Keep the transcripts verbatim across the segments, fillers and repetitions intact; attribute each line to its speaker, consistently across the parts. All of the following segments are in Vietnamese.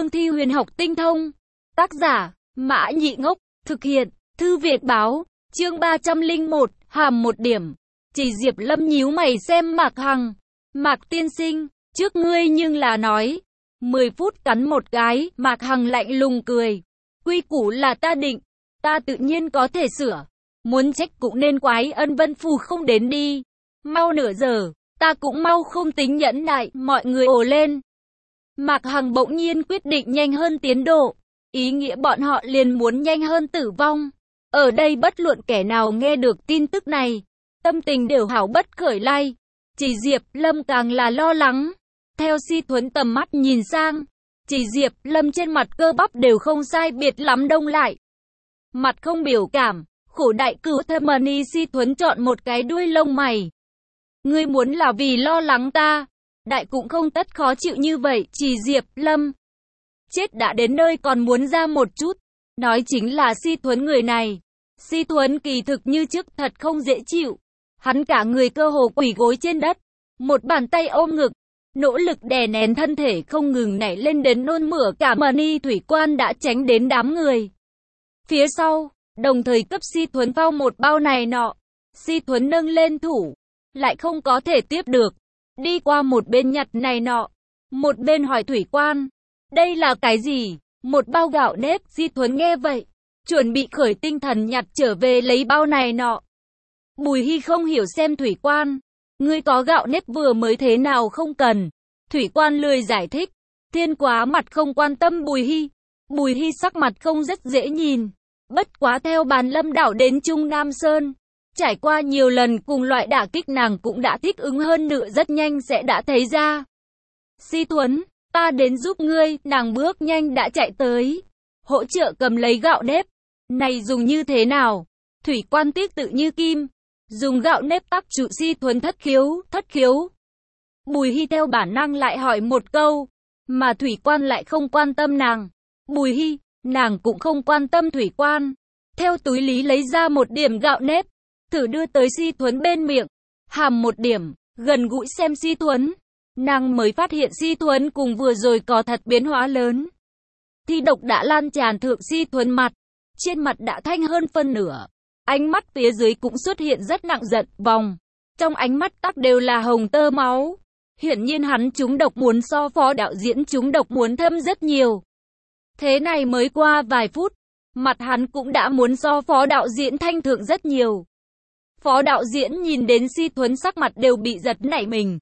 Speaker 1: cương thi huyền học tinh thông. Tác giả, Mã Nhị Ngốc, thực hiện, Thư Việt báo, chương ba trăm lẻ một, hàm một điểm. Chỉ Diệp Lâm nhíu mày xem Mạc Hằng. Mạc tiên sinh, trước ngươi nhưng là nói, mười phút cắn một cái, Mạc Hằng lạnh lùng cười. Quy củ là ta định, ta tự nhiên có thể sửa. Muốn trách cũng nên quái Ân Vân Phù không đến đi. Mau nửa giờ, ta cũng mau không tính nhẫn nại, mọi người ồ lên. Mạc Hằng bỗng nhiên quyết định nhanh hơn tiến độ. Ý nghĩa bọn họ liền muốn nhanh hơn tử vong. Ở đây bất luận kẻ nào nghe được tin tức này, tâm tình đều hảo bất khởi lai. Chỉ Diệp Lâm càng là lo lắng. Theo Si Thuấn tầm mắt nhìn sang, Chỉ Diệp Lâm trên mặt cơ bắp đều không sai biệt lắm đông lại. Mặt không biểu cảm, khổ đại cửu thâm mani. Si Thuấn chọn một cái đuôi lông mày. Ngươi muốn là vì lo lắng ta, đại cũng không tất khó chịu như vậy. Chỉ Diệp Lâm chết đã đến nơi còn muốn ra một chút. Nói chính là Si Thuấn người này. Si Thuấn kỳ thực như trước thật không dễ chịu. Hắn cả người cơ hồ quỳ gối trên đất, một bàn tay ôm ngực, nỗ lực đè nén thân thể không ngừng nảy lên đến nôn mửa. Cả mani thủy quan đã tránh đến đám người phía sau, đồng thời cấp Si Thuấn phao một bao này nọ. Si Thuấn nâng lên thủ, lại không có thể tiếp được, đi qua một bên nhặt này nọ, một bên hỏi thủy quan, đây là cái gì? Một bao gạo nếp. Si Thuấn nghe vậy, chuẩn bị khởi tinh thần nhặt trở về lấy bao này nọ. Bùi Hy không hiểu xem thủy quan, ngươi có gạo nếp vừa mới thế nào không cần. Thủy quan lười giải thích, Thiên Quá mặt không quan tâm Bùi Hy. Bùi Hy sắc mặt không rất dễ nhìn. Bất quá theo Bàn Lâm đảo đến Trung Nam Sơn, trải qua nhiều lần cùng loại đả kích, nàng cũng đã thích ứng hơn nữa, rất nhanh sẽ đã thấy ra. Si Thuấn, ta đến giúp ngươi. Nàng bước nhanh đã chạy tới, hỗ trợ cầm lấy gạo nếp. Này dùng như thế nào? Thủy quan tiếc tự như kim, dùng gạo nếp tác trụ Si Thuấn thất khiếu, thất khiếu. Bùi Hy theo bản năng lại hỏi một câu, mà thủy quan lại không quan tâm nàng. Bùi Hy, nàng cũng không quan tâm thủy quan. Theo túi lý lấy ra một điểm gạo nếp, thử đưa tới Si Thuấn bên miệng, hàm một điểm, gần gũi xem Si Thuấn. Nàng mới phát hiện Si Thuấn cùng vừa rồi có thật biến hóa lớn. Thi độc đã lan tràn thượng Si Thuấn mặt, trên mặt đã thanh hơn phân nửa. Ánh mắt phía dưới cũng xuất hiện rất nặng giận, vòng trong ánh mắt tắc đều là hồng tơ máu. Hiển nhiên hắn trúng độc muốn so Phó đạo diễn trúng độc muốn thâm rất nhiều. Thế này mới qua vài phút, mặt hắn cũng đã muốn so Phó đạo diễn thanh thượng rất nhiều. Phó đạo diễn nhìn đến Si Thuấn sắc mặt đều bị giật nảy mình.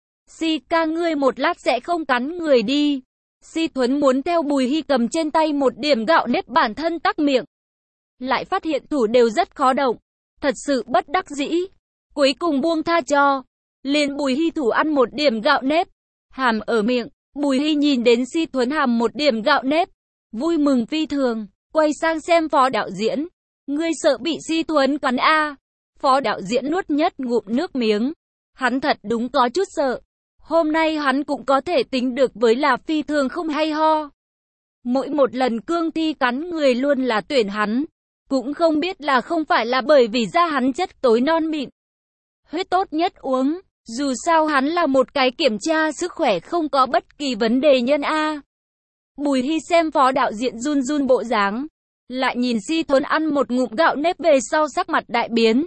Speaker 1: Si ca, ngươi một lát sẽ không cắn người đi. Si Thuấn muốn theo Bùi Hy cầm trên tay một điểm gạo nếp, bản thân tắc miệng, lại phát hiện thủ đều rất khó động, thật sự bất đắc dĩ, cuối cùng buông tha cho. Liền Bùi Hy thủ ăn một điểm gạo nếp, hàm ở miệng. Bùi Hy nhìn đến Si Thuấn hàm một điểm gạo nếp, vui mừng phi thường, quay sang xem Phó đạo diễn. Ngươi sợ bị Si Thuấn cắn a? À? Phó đạo diễn nuốt nhất ngụm nước miếng, hắn thật đúng có chút sợ. Hôm nay hắn cũng có thể tính được với là phi thường không hay ho. Mỗi một lần cương thi cắn người luôn là tuyển hắn, cũng không biết là không phải là bởi vì da hắn chất tối non mịn, huyết tốt nhất uống. Dù sao hắn là một cái kiểm tra sức khỏe không có bất kỳ vấn đề nhân a. Bùi Hy xem Phó đạo diễn run run bộ dáng, lại nhìn Si Thuấn ăn một ngụm gạo nếp về sau sắc mặt đại biến,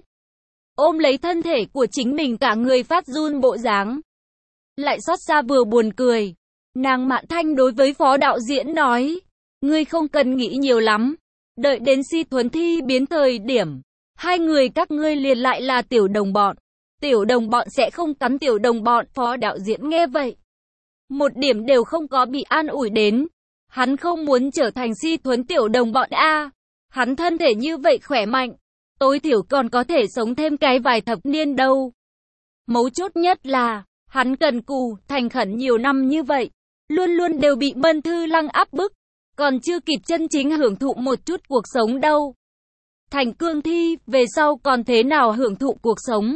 Speaker 1: ôm lấy thân thể của chính mình cả người phát run bộ dáng, lại xót xa vừa buồn cười. Nàng Mạn Thanh đối với Phó đạo diễn nói, ngươi không cần nghĩ nhiều lắm, đợi đến Si Thuấn thi biến thời điểm, hai người các ngươi liền lại là tiểu đồng bọn. Tiểu đồng bọn sẽ không cắn tiểu đồng bọn. Phó đạo diễn nghe vậy, một điểm đều không có bị an ủi đến. Hắn không muốn trở thành Si Thuấn tiểu đồng bọn a. À, hắn thân thể như vậy khỏe mạnh, tối thiểu còn có thể sống thêm cái vài thập niên đâu. Mấu chốt nhất là, hắn cần cù, thành khẩn nhiều năm như vậy, luôn luôn đều bị Mân Thư Lăng áp bức, còn chưa kịp chân chính hưởng thụ một chút cuộc sống đâu. Thành cương thi, về sau còn thế nào hưởng thụ cuộc sống?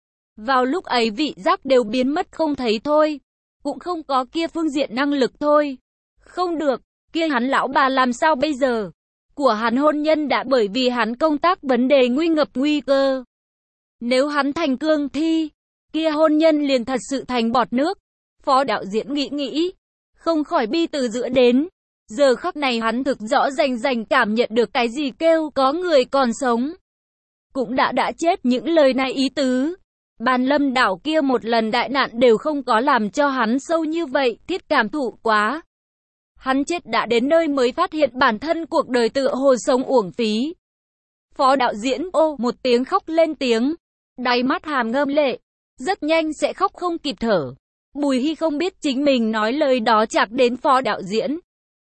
Speaker 1: Vào lúc ấy vị giác đều biến mất không thấy thôi, cũng không có kia phương diện năng lực thôi. Không được, kia hắn lão bà làm sao bây giờ? Của hắn hôn nhân đã bởi vì hắn công tác vấn đề nguy ngập nguy cơ. Nếu hắn thành cương thi, kia hôn nhân liền thật sự thành bọt nước. Phó đạo diễn nghĩ nghĩ, không khỏi bi từ giữa đến. Giờ khắc này hắn thực rõ rành rành cảm nhận được cái gì kêu có người còn sống. Cũng đã đã chết những lời này ý tứ. Bàn Lâm đảo kia một lần đại nạn đều không có làm cho hắn sâu như vậy, thiết cảm thụ quá. Hắn chết đã đến nơi mới phát hiện bản thân cuộc đời tựa hồ sống uổng phí. Phó đạo diễn ô một tiếng khóc lên tiếng, đáy mắt hàm ngâm lệ, rất nhanh sẽ khóc không kịp thở. Bùi Hy không biết chính mình nói lời đó chạc đến phó đạo diễn.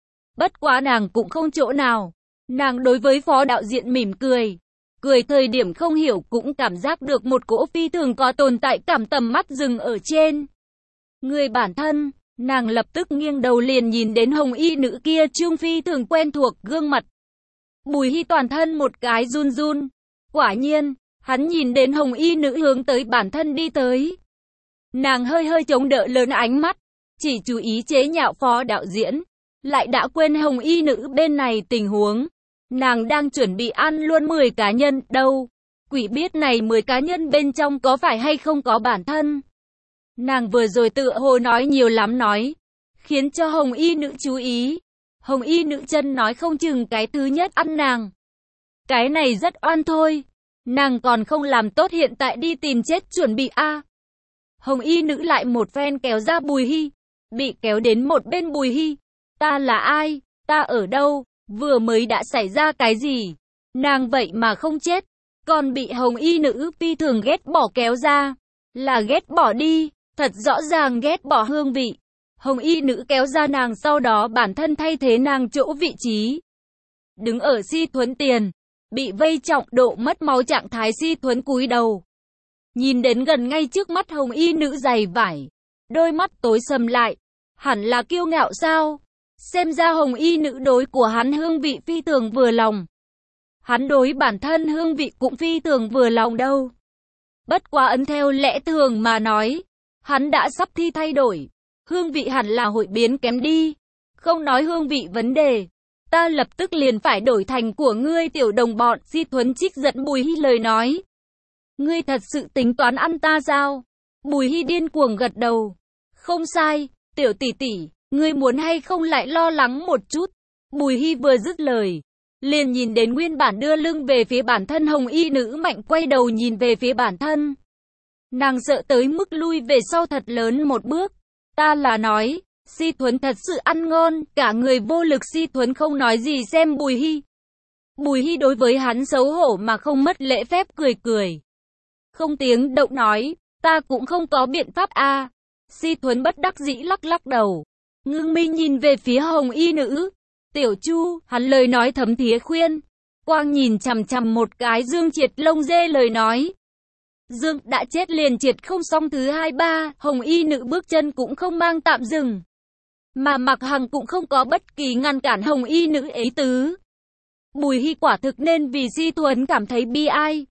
Speaker 1: Bất quá nàng cũng không chỗ nào. Nàng đối với phó đạo diễn mỉm cười. Cười thời điểm không hiểu cũng cảm giác được một cỗ phi thường có tồn tại cảm tầm mắt dừng ở trên người bản thân. Nàng lập tức nghiêng đầu liền nhìn đến hồng y nữ kia trương phi thường quen thuộc gương mặt. Bùi Hy toàn thân một cái run run. Quả nhiên, hắn nhìn đến hồng y nữ hướng tới bản thân đi tới. Nàng hơi hơi chống đỡ lớn ánh mắt, chỉ chú ý chế nhạo phó đạo diễn, lại đã quên hồng y nữ bên này tình huống. Nàng đang chuẩn bị ăn luôn mười cá nhân, đâu. Quỷ biết này mười cá nhân bên trong có phải hay không có bản thân. Nàng vừa rồi tựa hồ nói nhiều lắm nói, khiến cho hồng y nữ chú ý. Hồng y nữ chân nói không chừng cái thứ nhất ăn nàng. Cái này rất oan thôi. Nàng còn không làm tốt hiện tại đi tìm chết chuẩn bị a. À. Hồng y nữ lại một phen kéo ra Bùi Hy. Bị kéo đến một bên Bùi Hy. Ta là ai? Ta ở đâu? Vừa mới đã xảy ra cái gì? Nàng vậy mà không chết. Còn bị hồng y nữ phi thường ghét bỏ kéo ra. Là ghét bỏ đi. Thật rõ ràng ghét bỏ hương vị. Hồng y nữ kéo ra nàng sau đó bản thân thay thế nàng chỗ vị trí. Đứng ở Si Thuấn tiền. Bị vây trọng độ mất máu trạng thái Si Thuấn cúi đầu. Nhìn đến gần ngay trước mắt hồng y nữ dày vải. Đôi mắt tối sầm lại. Hẳn là kiêu ngạo sao? Xem ra hồng y nữ đối của hắn hương vị phi thường vừa lòng. Hắn đối bản thân hương vị cũng phi thường vừa lòng đâu. Bất quá ấn theo lẽ thường mà nói. Hắn đã sắp thi thay đổi. Hương vị hẳn là hội biến kém đi. Không nói hương vị vấn đề. Ta lập tức liền phải đổi thành của ngươi tiểu đồng bọn. Si Thuấn trích giận Bùi Hy lời nói. Ngươi thật sự tính toán ăn ta sao? Bùi Hy điên cuồng gật đầu. Không sai, tiểu tỷ tỷ, ngươi muốn hay không lại lo lắng một chút. Bùi Hy vừa dứt lời, liền nhìn đến nguyên bản đưa lưng về phía bản thân hồng y nữ mạnh quay đầu nhìn về phía bản thân. Nàng sợ tới mức lui về sau thật lớn một bước. Ta là nói, Si Thuấn thật sự ăn ngon, cả người vô lực. Si Thuấn không nói gì xem Bùi Hy. Bùi Hy đối với hắn xấu hổ mà không mất lễ phép cười cười. Không tiếng động nói, ta cũng không có biện pháp a. À. Si Thuấn bất đắc dĩ lắc lắc đầu. Ngưng mi nhìn về phía hồng y nữ. Tiểu Chu, hắn lời nói thấm thía khuyên. Quang nhìn chằm chằm một cái Dương Triệt lông dê lời nói. Dương đã chết liền triệt không xong thứ hai ba, hồng y nữ bước chân cũng không mang tạm dừng. Mà Mạc Hằng cũng không có bất kỳ ngăn cản hồng y nữ ấy tứ. Bùi Hy quả thực nên vì Si Thuấn cảm thấy bi ai.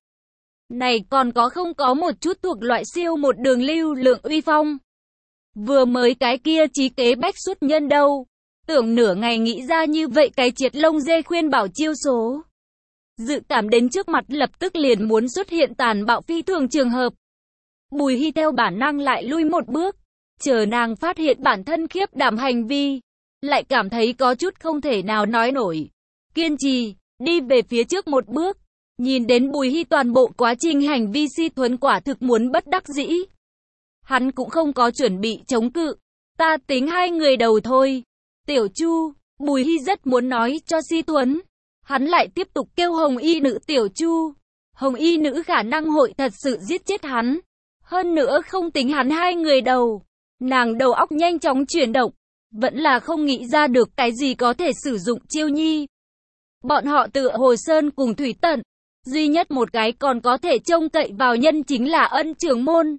Speaker 1: Này còn có không có một chút thuộc loại siêu một đường lưu lượng uy phong. Vừa mới cái kia trí kế bách xuất nhân đâu. Tưởng nửa ngày nghĩ ra như vậy cái triệt lông dê khuyên bảo chiêu số. Dự cảm đến trước mặt lập tức liền muốn xuất hiện tàn bạo phi thường trường hợp. Bùi Hy theo bản năng lại lui một bước. Chờ nàng phát hiện bản thân khiếp đảm hành vi. Lại cảm thấy có chút không thể nào nói nổi. Kiên trì, đi về phía trước một bước. Nhìn đến Bùi Hy toàn bộ quá trình hành vi Si Thuấn quả thực muốn bất đắc dĩ. Hắn cũng không có chuẩn bị chống cự. Ta tính hai người đầu thôi. Tiểu Chu, Bùi Hy rất muốn nói cho Si Thuấn. Hắn lại tiếp tục kêu hồng y nữ Tiểu Chu. Hồng y nữ khả năng hội thật sự giết chết hắn. Hơn nữa không tính hắn hai người đầu. Nàng đầu óc nhanh chóng chuyển động. Vẫn là không nghĩ ra được cái gì có thể sử dụng chiêu nhi. Bọn họ tựa Hồ Sơn cùng Thủy Tận. Duy nhất một cái còn có thể trông cậy vào nhân chính là Ân Trưởng Môn.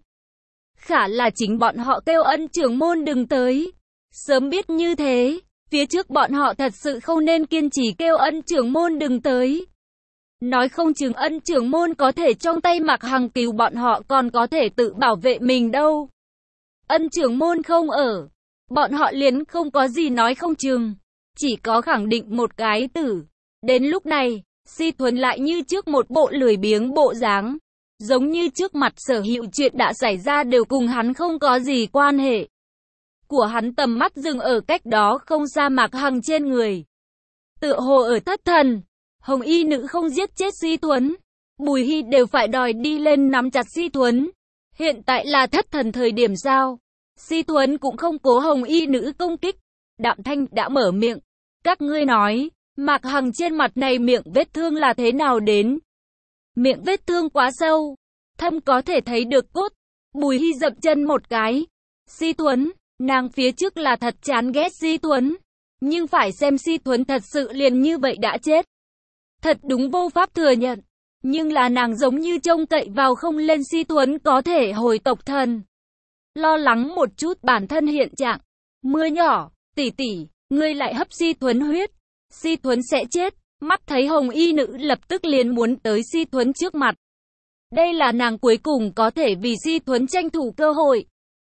Speaker 1: Khả là chính bọn họ kêu Ân Trưởng Môn đừng tới. Sớm biết như thế, phía trước bọn họ thật sự không nên kiên trì kêu Ân Trưởng Môn đừng tới. Nói không chừng Ân Trưởng Môn có thể trong tay Mạc Hằng cứu bọn họ còn có thể tự bảo vệ mình đâu. Ân Trưởng Môn không ở, bọn họ liền không có gì nói không chừng. Chỉ có khẳng định một cái tử. Đến lúc này, Si Thuấn lại như trước một bộ lười biếng bộ dáng. Giống như trước mặt sở hữu chuyện đã xảy ra đều cùng hắn không có gì quan hệ. của hắn tầm mắt dừng ở cách đó không xa Mạc Hằng trên người. Tựa hồ ở thất thần, Hồng Y nữ không giết chết Si Thuấn, Bùi Hy đều phải đòi đi lên nắm chặt Si Thuấn. Hiện tại là thất thần thời điểm sao? Si Thuấn cũng không cố Hồng Y nữ công kích. Đạm Thanh đã mở miệng. Các ngươi nói, Mạc Hằng trên mặt này miệng vết thương là thế nào đến? Miệng vết thương quá sâu, thâm có thể thấy được cốt. Bùi Hy dậm chân một cái. Si Thuấn, nàng phía trước là thật chán ghét Si Thuấn. Nhưng phải xem Si Thuấn thật sự liền như vậy đã chết. Thật đúng vô pháp thừa nhận. Nhưng là nàng giống như trông cậy vào không lên Si Thuấn có thể hồi tộc thần. Lo lắng một chút bản thân hiện trạng. Mưa nhỏ, tỷ tỷ, ngươi lại hấp Si Thuấn huyết. Si Thuấn sẽ chết. Mắt thấy Hồng Y nữ lập tức liền muốn tới Si Thuấn trước mặt. Đây là nàng cuối cùng có thể vì Si Thuấn tranh thủ cơ hội.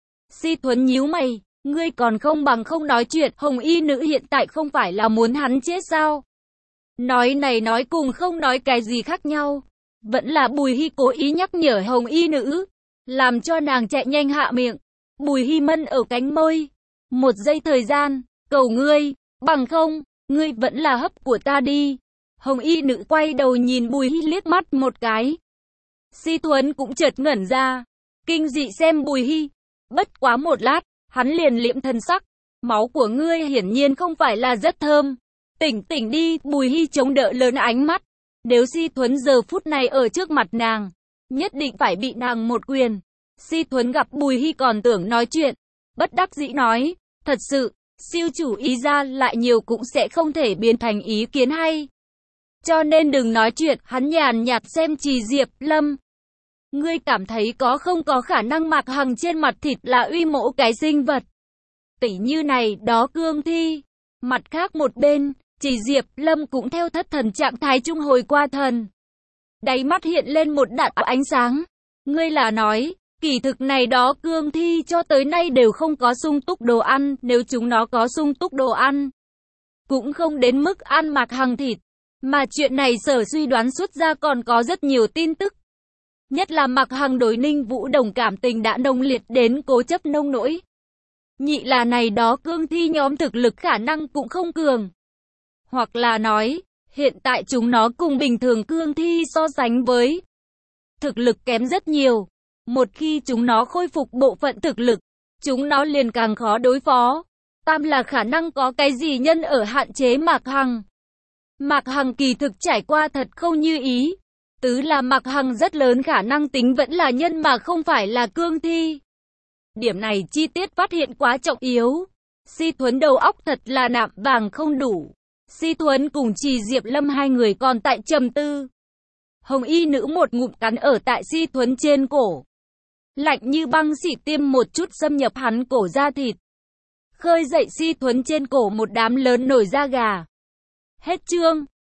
Speaker 1: Si Thuấn nhíu mày, ngươi còn không bằng không nói chuyện. Hồng Y nữ hiện tại không phải là muốn hắn chết sao? Nói này nói cùng không nói cái gì khác nhau. Vẫn là Bùi Hy cố ý nhắc nhở Hồng Y nữ, làm cho nàng chạy nhanh hạ miệng. Bùi Hy mân ở cánh môi. Một giây thời gian, cầu ngươi, bằng không, ngươi vẫn là hấp của ta đi. Hồng Y nữ quay đầu nhìn Bùi Hy liếc mắt một cái. Si Thuấn cũng chợt ngẩn ra, kinh dị xem Bùi Hy. Bất quá một lát, hắn liền liệm thân sắc. Máu của ngươi hiển nhiên không phải là rất thơm. Tỉnh tỉnh đi, Bùi Hy chống đỡ lớn ánh mắt. Nếu Si Thuấn giờ phút này ở trước mặt nàng, nhất định phải bị nàng một quyền. Si Thuấn gặp Bùi Hy còn tưởng nói chuyện, bất đắc dĩ nói, thật sự, siêu chủ ý ra lại nhiều cũng sẽ không thể biến thành ý kiến hay. Cho nên đừng nói chuyện, hắn nhàn nhạt xem Trì Diệp Lâm. Ngươi cảm thấy có không có khả năng Mạc Hằng trên mặt thịt là uy mộ cái sinh vật tỷ như này đó cương thi. Mặt khác một bên, Trì Diệp Lâm cũng theo thất thần trạng thái trung hồi qua thần. Đáy mắt hiện lên một đạo ánh sáng. Ngươi là nói, kỳ thực này đó cương thi cho tới nay đều không có sung túc đồ ăn, nếu chúng nó có sung túc đồ ăn, cũng không đến mức ăn Mạc Hằng thịt. Mà chuyện này sở suy đoán xuất ra còn có rất nhiều tin tức. Nhất là Mạc Hằng đối Ninh Vũ Đồng cảm tình đã nồng liệt đến cố chấp nông nỗi. Nhị là này đó cương thi nhóm thực lực khả năng cũng không cường. Hoặc là nói, hiện tại chúng nó cùng bình thường cương thi so sánh với thực lực kém rất nhiều. Một khi chúng nó khôi phục bộ phận thực lực, chúng nó liền càng khó đối phó. Tam là khả năng có cái gì nhân ở hạn chế Mạc Hằng. Mạc Hằng kỳ thực trải qua thật không như ý. Tứ là Mạc Hằng rất lớn khả năng tính vẫn là nhân mà không phải là cương thi. Điểm này chi tiết phát hiện quá trọng yếu. Si Thuấn đầu óc thật là nạm vàng không đủ. Si Thuấn cùng Trì Diệp Lâm hai người còn tại trầm tư. Hồng Y nữ một ngụm cắn ở tại Si Thuấn trên cổ. Lạnh như băng xỉ tiêm một chút xâm nhập hắn cổ da thịt. Khơi dậy Si Thuấn trên cổ một đám lớn nổi da gà. Hết chương.